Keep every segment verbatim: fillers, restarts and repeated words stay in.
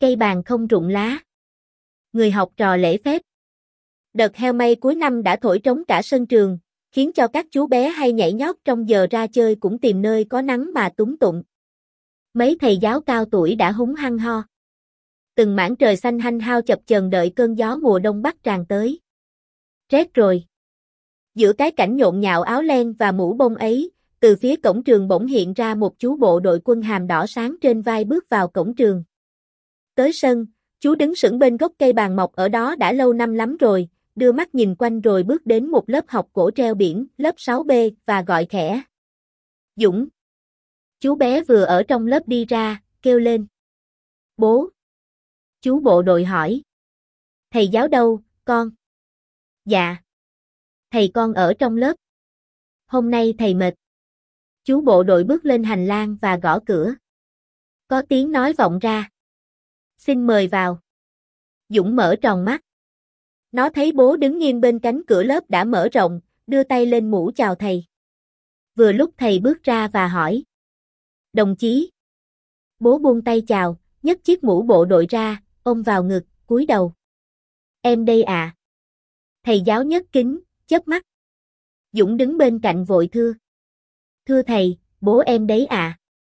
Cây bàn không rụng lá. Người học trò lễ phép. Đợt heo may cuối năm đã thổi trống cả sân trường, khiến cho các chú bé hay nhảy nhót trong giờ ra chơi cũng tìm nơi có nắng mà túng tụng. Mấy thầy giáo cao tuổi đã húng hăng ho. Từng mảng trời xanh hanh hao chập chờn đợi cơn gió mùa đông bắc tràn tới. Rét rồi. Giữa cái cảnh nhộn nhạo áo len và mũ bông ấy, từ phía cổng trường bỗng hiện ra một chú bộ đội quân hàm đỏ sáng trên vai bước vào cổng trường. Tới sân, chú đứng sững bên gốc cây bàn mọc ở đó đã lâu năm lắm rồi, đưa mắt nhìn quanh rồi bước đến một lớp học cổ treo biển, lớp sáu B, và gọi khẽ. Dũng. Chú bé vừa ở trong lớp đi ra, kêu lên. Bố. Chú bộ đội hỏi. Thầy giáo đâu, con? Dạ. Thầy con ở trong lớp. Hôm nay thầy mệt. Chú bộ đội bước lên hành lang và gõ cửa. Có tiếng nói vọng ra. Xin mời vào. Dũng mở tròn mắt. Nó thấy bố đứng nghiêng bên cánh cửa lớp đã mở rộng, đưa tay lên mũ chào thầy. Vừa lúc thầy bước ra và hỏi. Đồng chí. Bố buông tay chào, nhấc chiếc mũ bộ đội ra, ôm vào ngực, cúi đầu. Em đây à. Thầy giáo nhấc kính, chớp mắt. Dũng đứng bên cạnh vội thưa. Thưa thầy, bố em đấy à.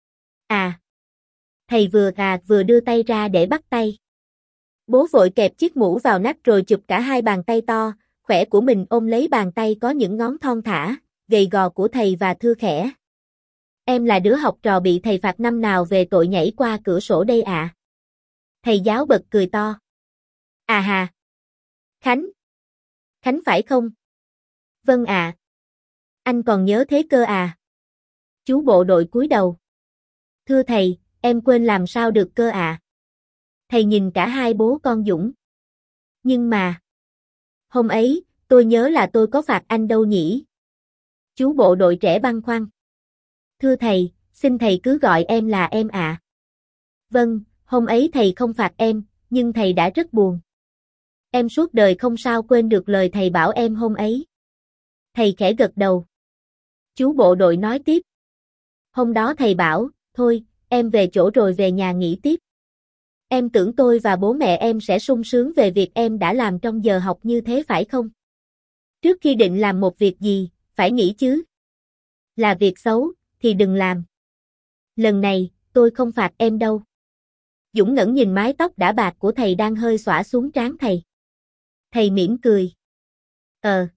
À. Thầy vừa à vừa đưa tay ra để bắt tay. Bố vội kẹp chiếc mũ vào nách rồi chụp cả hai bàn tay to, khỏe của mình ôm lấy bàn tay có những ngón thon thả, gầy gò của thầy và thưa khẽ. Em là đứa học trò bị thầy phạt năm nào về tội nhảy qua cửa sổ đây ạ? À? Thầy giáo bật cười to. À hà. Khánh. Khánh phải không? Vâng ạ. À. Anh còn nhớ thế cơ à? Chú bộ đội cúi đầu. Thưa thầy, em quên làm sao được cơ ạ? À? Thầy nhìn cả hai bố con Dũng. Nhưng mà. Hôm ấy, tôi nhớ là tôi có phạt anh đâu nhỉ? Chú bộ đội trẻ băn khoăn. Thưa thầy, xin thầy cứ gọi em là em ạ. À. Vâng, hôm ấy thầy không phạt em, nhưng thầy đã rất buồn. Em suốt đời không sao quên được lời thầy bảo em hôm ấy. Thầy khẽ gật đầu. Chú bộ đội nói tiếp. Hôm đó thầy bảo, thôi, em về chỗ rồi về nhà nghỉ tiếp. Em tưởng tôi và bố mẹ em sẽ sung sướng về việc em đã làm trong giờ học như thế phải không? Trước khi định làm một việc gì, phải nghĩ chứ. Là việc xấu, thì đừng làm. Lần này, tôi không phạt em đâu. Dũng ngẩng nhìn mái tóc đã bạc của thầy đang hơi xõa xuống trán thầy. Thầy mỉm cười. Ờ.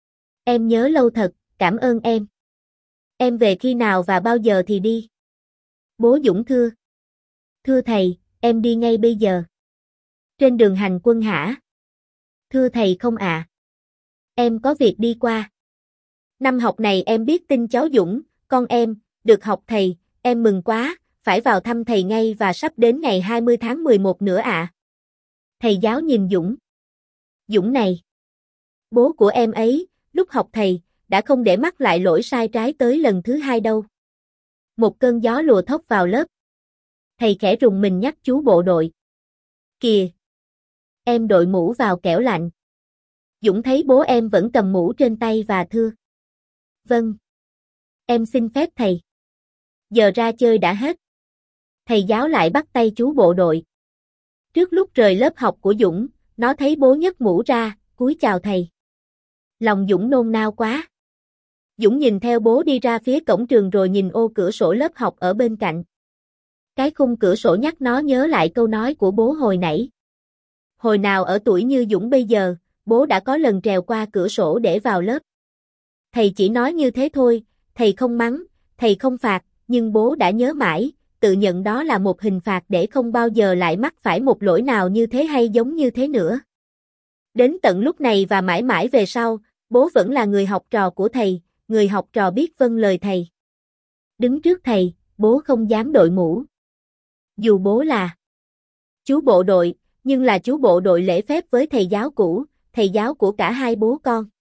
Em nhớ lâu thật, cảm ơn em. Em về khi nào và bao giờ thì đi? Bố Dũng thưa. Thưa thầy, em đi ngay bây giờ. Trên đường hành quân hả? Thưa thầy không ạ. À. Em có việc đi qua. Năm học này em biết tin cháu Dũng, con em, được học thầy, em mừng quá, phải vào thăm thầy ngay và sắp đến ngày hai mươi tháng mười một nữa ạ. À. Thầy giáo nhìn Dũng. Dũng này. Bố của em ấy, lúc học thầy, đã không để mắc lại lỗi sai trái tới lần thứ hai đâu. Một cơn gió lùa thốc vào lớp. Thầy khẽ rùng mình nhắc chú bộ đội. Kìa! Em đội mũ vào kẻo lạnh. Dũng thấy bố em vẫn cầm mũ trên tay và thưa. Vâng. Em xin phép thầy. Giờ ra chơi đã hết. Thầy giáo lại bắt tay chú bộ đội. Trước lúc rời lớp học của Dũng, nó thấy bố nhấc mũ ra, cúi chào thầy. Lòng Dũng nôn nao quá. Dũng nhìn theo bố đi ra phía cổng trường rồi nhìn ô cửa sổ lớp học ở bên cạnh. Cái khung cửa sổ nhắc nó nhớ lại câu nói của bố hồi nãy. Hồi nào ở tuổi như Dũng bây giờ, bố đã có lần trèo qua cửa sổ để vào lớp. Thầy chỉ nói như thế thôi, thầy không mắng, thầy không phạt, nhưng bố đã nhớ mãi, tự nhận đó là một hình phạt để không bao giờ lại mắc phải một lỗi nào như thế hay giống như thế nữa. Đến tận lúc này và mãi mãi về sau, bố vẫn là người học trò của thầy, người học trò biết vâng lời thầy. Đứng trước thầy, bố không dám đội mũ. Dù bố là chú bộ đội, nhưng là chú bộ đội lễ phép với thầy giáo cũ, thầy giáo của cả hai bố con.